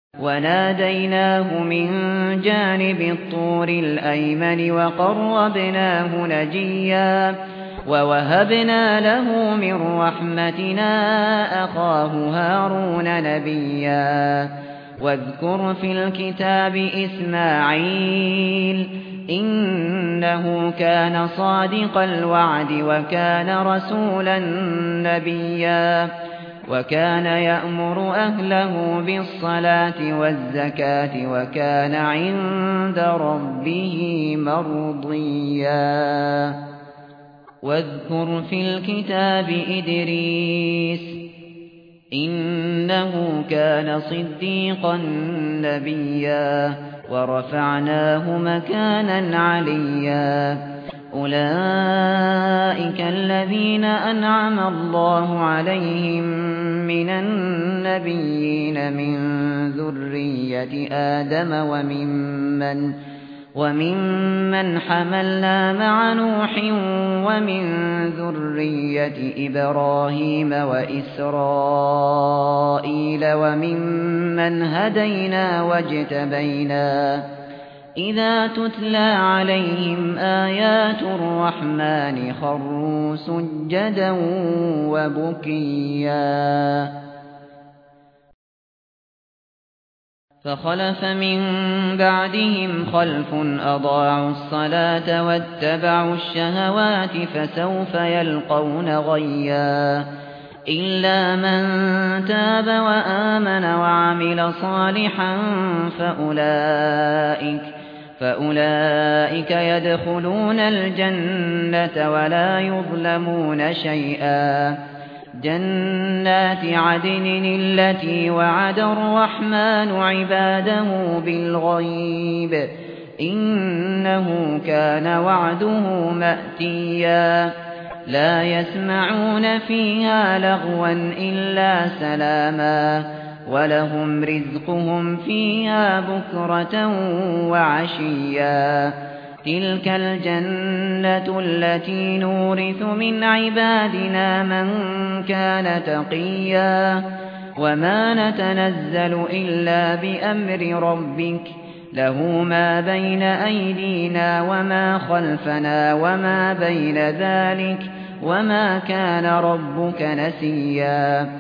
وناديناه من جانب الطور الأيمن وقربناه نجيا ووهبنا له من رحمتنا أخاه هارون نبيا واذكر في الكتاب إسماعيل إنه كان صادق الوعد وكان رسولا نبيا وكان يأمر أهله بالصلاة والزكاة وكان عند ربه مرضيا واذكر في الكتاب إدريس إنه كان صديقا نبيا ورفعناه مكانا عليا أولئك الذين أنعم الله عليهم من النبيين من ذرية آدم وممن حملنا مع نوح ومن ذرية إبراهيم وإسرائيل وممن هدينا واجتبينا إذا تتلى عليهم آيات الرحمن خروا سجدا وبكيا فخلف من بعدهم خلف أضاعوا الصلاة واتبعوا الشهوات فسوف يلقون غيا إلا من تاب وآمن وعمل صالحا فأولئك يدخلون الجنة ولا يظلمون شيئا جنات عدن التي وعد الرحمن عباده بالغيب إنه كان وعده مأتيا لا يسمعون فيها لغوا إلا سلاما ولهم رزقهم فيها بكرة وعشيا تلك الجنة التي نورث من عبادنا من كان تقيا وما نتنزل إلا بأمر ربك له ما بين أيدينا وما خلفنا وما بين ذلك وما كان ربك نسيا